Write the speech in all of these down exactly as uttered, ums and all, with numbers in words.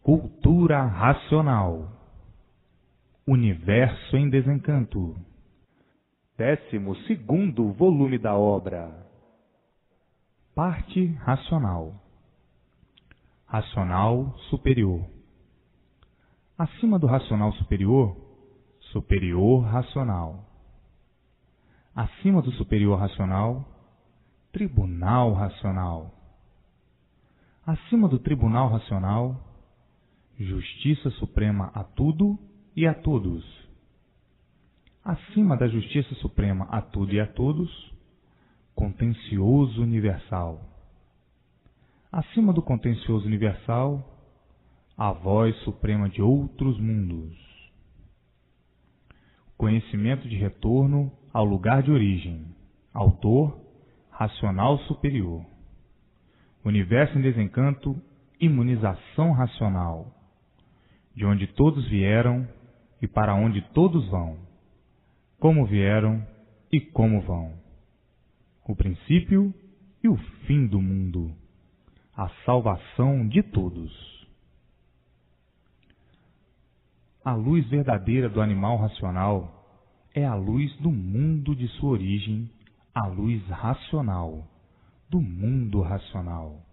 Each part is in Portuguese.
Cultura racional. Universo em Desencanto. Décimo segundo volume da obra. Parte racional. Racional superior. Acima do racional superior, superior racional. Acima do superior racional, tribunal racional. Acima do tribunal racional, justiça suprema a tudo e a todos. Acima da justiça suprema a tudo e a todos, contencioso universal. Acima do contencioso universal, a voz suprema de outros mundos. Conhecimento de retorno ao lugar de origem. Autor, racional superior. Universo em desencanto, imunização racional. De onde todos vieram e para onde todos vão. Como vieram e como vão. O princípio e o fim do mundo. A salvação de todos. A luz verdadeira do animal racional é a luz do mundo de sua origem, a luz racional, do mundo racional.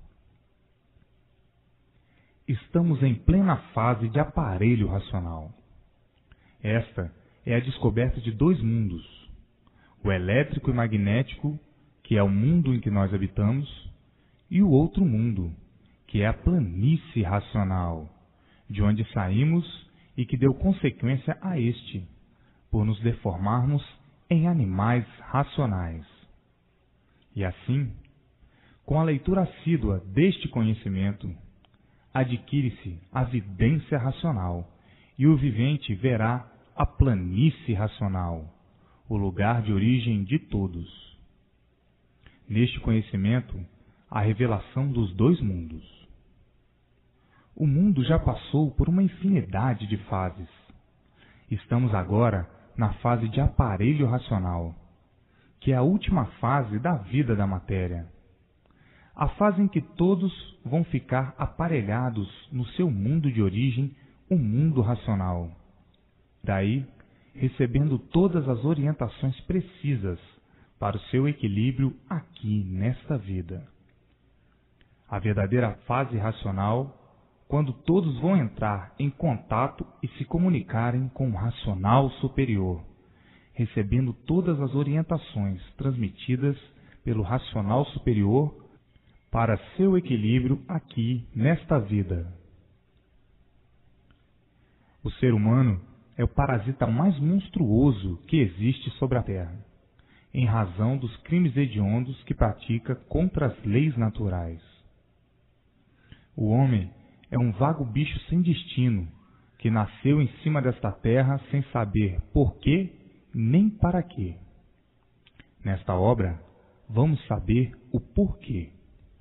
Estamos em plena fase de aparelho racional. Esta é a descoberta de dois mundos, o elétrico e magnético, que é o mundo em que nós habitamos, e o outro mundo, que é a planície racional, de onde saímos e que deu consequência a este, por nos deformarmos em animais racionais. E assim, com a leitura assídua deste conhecimento, adquire-se a vidência racional, e o vivente verá a planície racional, o lugar de origem de todos. Neste conhecimento, a revelação dos dois mundos. O mundo já passou por uma infinidade de fases. Estamos agora na fase de aparelho racional, que é a última fase da vida da matéria. A fase em que todos vão ficar aparelhados no seu mundo de origem, o mundo racional. Daí, recebendo todas as orientações precisas para o seu equilíbrio aqui nesta vida. A verdadeira fase racional, quando todos vão entrar em contato e se comunicarem com o racional superior, recebendo todas as orientações transmitidas pelo racional superior para seu equilíbrio aqui nesta vida. O ser humano é o parasita mais monstruoso que existe sobre a Terra, em razão dos crimes hediondos que pratica contra as leis naturais. O homem é um vago bicho sem destino, que nasceu em cima desta terra sem saber por quê nem para quê. Nesta obra, vamos saber o porquê.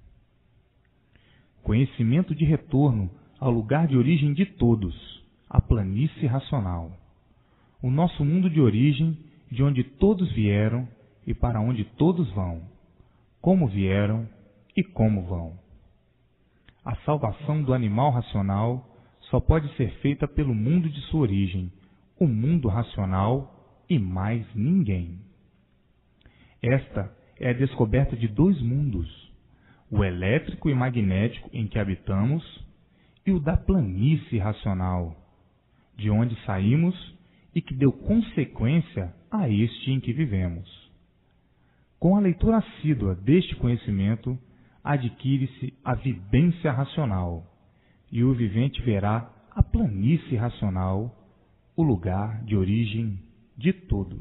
Conhecimento de retorno ao lugar de origem de todos, a planície racional. O nosso mundo de origem, de onde todos vieram e para onde todos vão. Como vieram e como vão. A salvação do animal racional só pode ser feita pelo mundo de sua origem, o mundo racional e mais ninguém. Esta é a descoberta de dois mundos, o elétrico e magnético em que habitamos e o da planície racional, de onde saímos e que deu consequência a este em que vivemos. Com a leitura assídua deste conhecimento, adquire-se a vidência racional, e o vivente verá a planície racional, o lugar de origem de todos.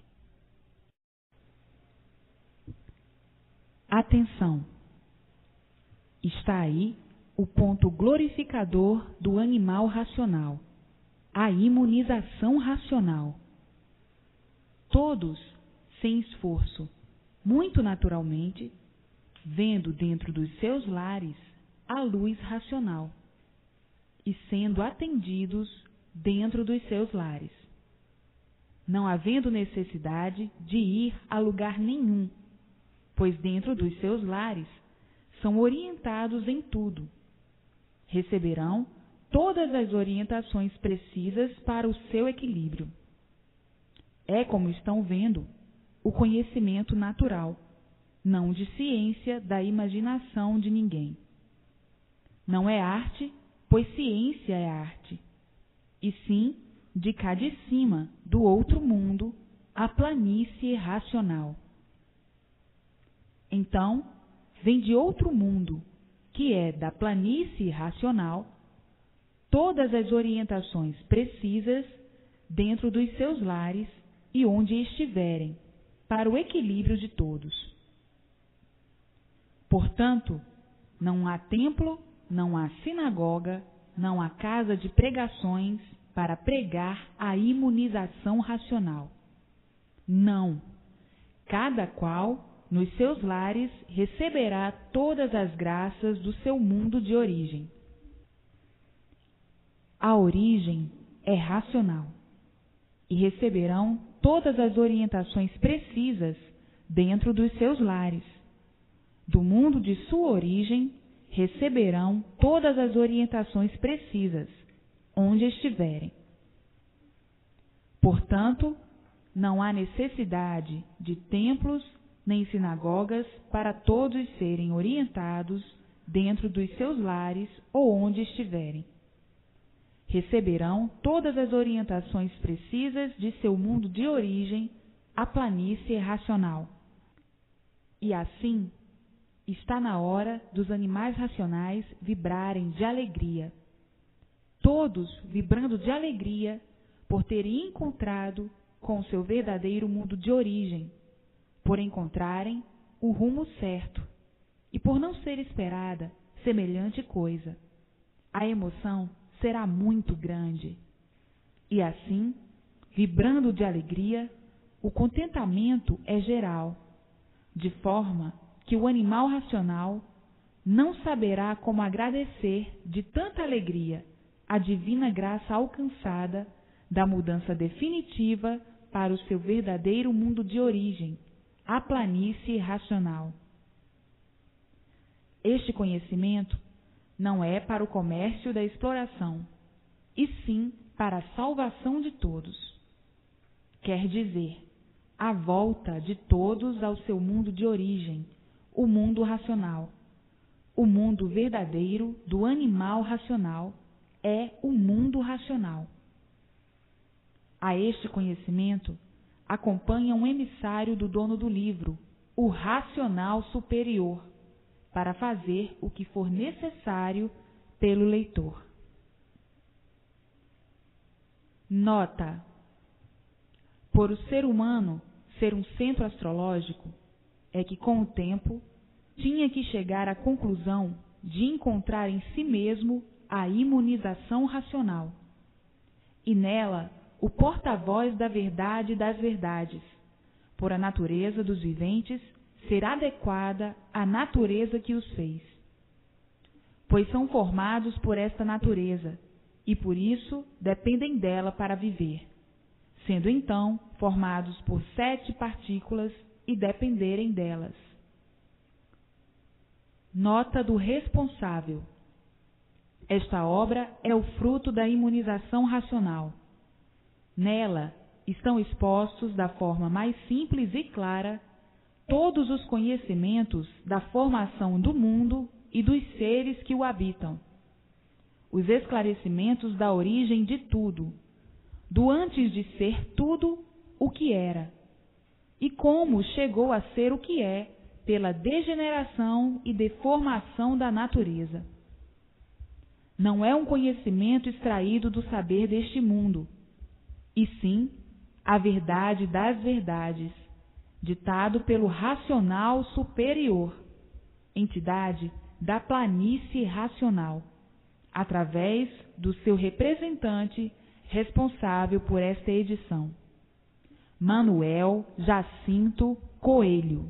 Atenção! Está aí o ponto glorificador do animal racional, a imunização racional. Todos, sem esforço, muito naturalmente, vendo dentro dos seus lares a luz racional e sendo atendidos dentro dos seus lares, não havendo necessidade de ir a lugar nenhum, pois dentro dos seus lares são orientados em tudo. Receberão todas as orientações precisas para o seu equilíbrio. É, como estão vendo, o conhecimento natural, não de ciência da imaginação de ninguém. Não é arte, pois ciência é arte, e sim de cá de cima, do outro mundo, a planície racional. Então, vem de outro mundo, que é da planície racional, todas as orientações precisas dentro dos seus lares e onde estiverem, para o equilíbrio de todos. Portanto, não há templo, não há sinagoga, não há casa de pregações para pregar a imunização racional. Não. Cada qual, nos seus lares, receberá todas as graças do seu mundo de origem. A origem é racional, e receberão todas as orientações precisas dentro dos seus lares. Do mundo de sua origem, receberão todas as orientações precisas, onde estiverem. Portanto, não há necessidade de templos nem sinagogas para todos serem orientados dentro dos seus lares ou onde estiverem. Receberão todas as orientações precisas de seu mundo de origem, a planície racional. E assim, está na hora dos animais racionais vibrarem de alegria. Todos vibrando de alegria por terem encontrado com seu verdadeiro mundo de origem, por encontrarem o rumo certo e por não ser esperada semelhante coisa. A emoção será muito grande. E assim, vibrando de alegria, o contentamento é geral, de forma que o animal racional não saberá como agradecer de tanta alegria a divina graça alcançada da mudança definitiva para o seu verdadeiro mundo de origem, a planície racional. Este conhecimento não é para o comércio da exploração, e sim para a salvação de todos. Quer dizer, a volta de todos ao seu mundo de origem, o mundo racional. O mundo verdadeiro do animal racional é o mundo racional. A este conhecimento acompanha um emissário do dono do livro, o racional superior, para fazer o que for necessário pelo leitor. Nota: por o ser humano ser um centro astrológico, é que com o tempo tinha que chegar à conclusão de encontrar em si mesmo a imunização racional, e nela o porta-voz da verdade das verdades, por a natureza dos viventes ser adequada à natureza que os fez. Pois são formados por esta natureza, e por isso dependem dela para viver, sendo então formados por sete partículas e dependerem delas. Nota do responsável. Esta obra é o fruto da imunização racional. Nela estão expostos da forma mais simples e clara todos os conhecimentos da formação do mundo e dos seres que o habitam, os esclarecimentos da origem de tudo, do antes de ser tudo o que era, e como chegou a ser o que é pela degeneração e deformação da natureza. Não é um conhecimento extraído do saber deste mundo, e sim a verdade das verdades, ditado pelo racional superior, entidade da planície racional, através do seu representante responsável por esta edição, Manuel Jacinto Coelho.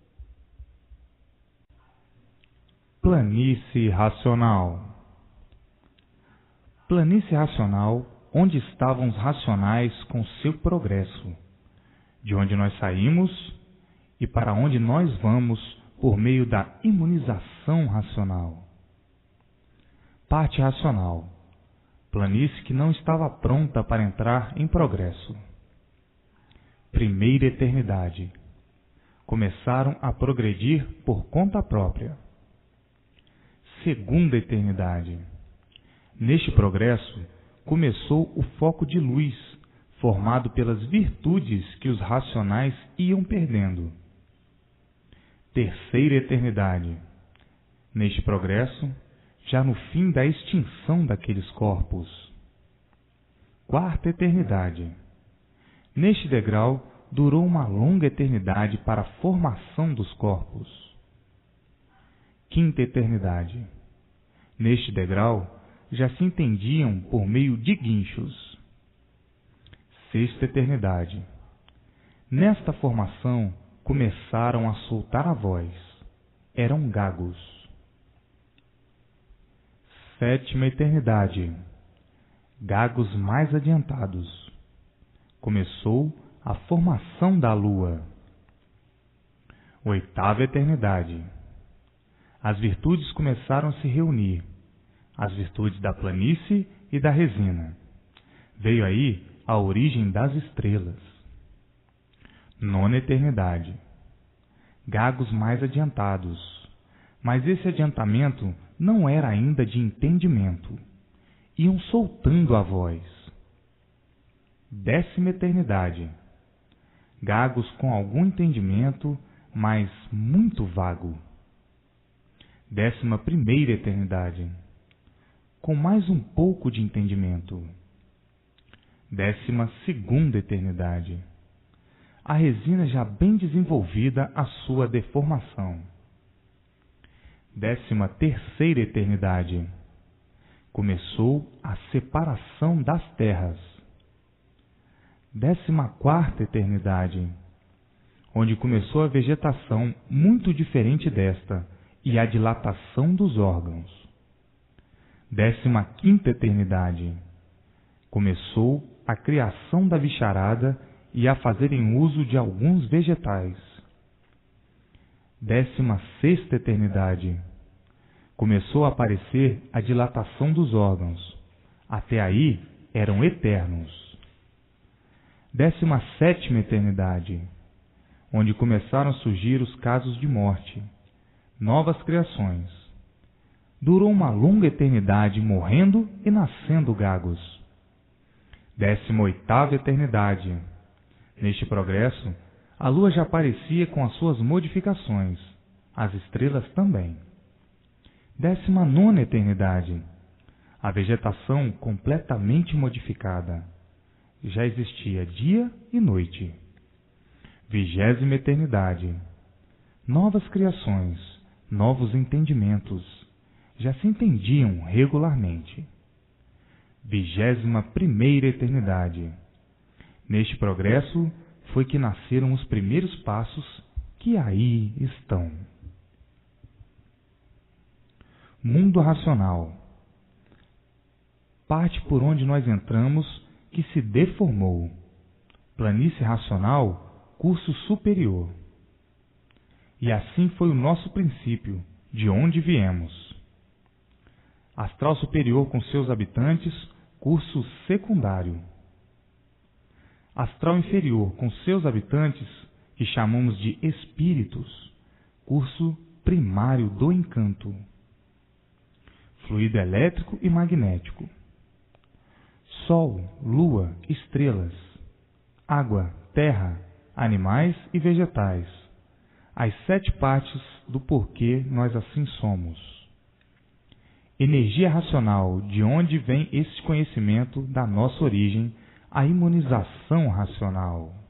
Planície racional. Planície racional, onde estavam os racionais com seu progresso, de onde nós saímos e para onde nós vamos por meio da imunização racional. Parte racional. planície que não estava pronta para entrar em progresso. Primeira eternidade. Começaram a progredir por conta própria. Segunda eternidade. Neste progresso, começou o foco de luz, formado pelas virtudes que os racionais iam perdendo. Terceira eternidade. Neste progresso, já no fim da extinção daqueles corpos. Quarta eternidade. Neste degrau, durou uma longa eternidade para a formação dos corpos. Quinta eternidade. Neste degrau, já se entendiam por meio de guinchos. Sexta eternidade. Nesta formação, começaram a soltar a voz. Eram gagos. Sétima eternidade. Gagos mais adiantados. Começou a formação da lua. Oitava eternidade. As virtudes começaram a se reunir. As virtudes da planície e da resina. Veio aí a origem das estrelas. Nona eternidade. Gagos mais adiantados. Mas esse adiantamento não era ainda de entendimento. Iam soltando a voz. Décima eternidade. Gagos com algum entendimento, mas muito vago. Décima primeira eternidade. Com mais um pouco de entendimento. Décima segunda eternidade. A resina já bem desenvolvida a sua deformação. Décima terceira eternidade. Começou a separação das terras. Décima quarta eternidade. Onde começou a vegetação muito diferente desta e a dilatação dos órgãos. Décima quinta eternidade. Começou a criação da bicharada e a fazerem uso de alguns vegetais. Décima sexta eternidade. Começou a aparecer a dilatação dos órgãos. Até aí eram eternos. Décima sétima eternidade. Onde começaram a surgir os casos de morte. Novas criações. Durou uma longa eternidade morrendo e nascendo gagos. Décima oitava eternidade. Neste progresso, a lua já aparecia com as suas modificações, as estrelas também. Décima nona eternidade. A vegetação completamente modificada. Já existia dia e noite. Vigésima eternidade. Novas criações, novos entendimentos. Já se entendiam regularmente. Vigésima primeira eternidade. Neste progresso foi que nasceram os primeiros passos que aí estão. Mundo racional. Parte por onde nós entramos que se deformou. Planície racional, curso superior. E assim foi o nosso princípio, de onde viemos. Astral superior com seus habitantes, curso secundário. Astral inferior com seus habitantes, que chamamos de espíritos, curso primário do encanto. Fluido elétrico e magnético. Sol, lua, estrelas, água, terra, animais e vegetais. As sete partes do porquê nós assim somos. Energia racional, de onde vem esse conhecimento da nossa origem, a imunização racional.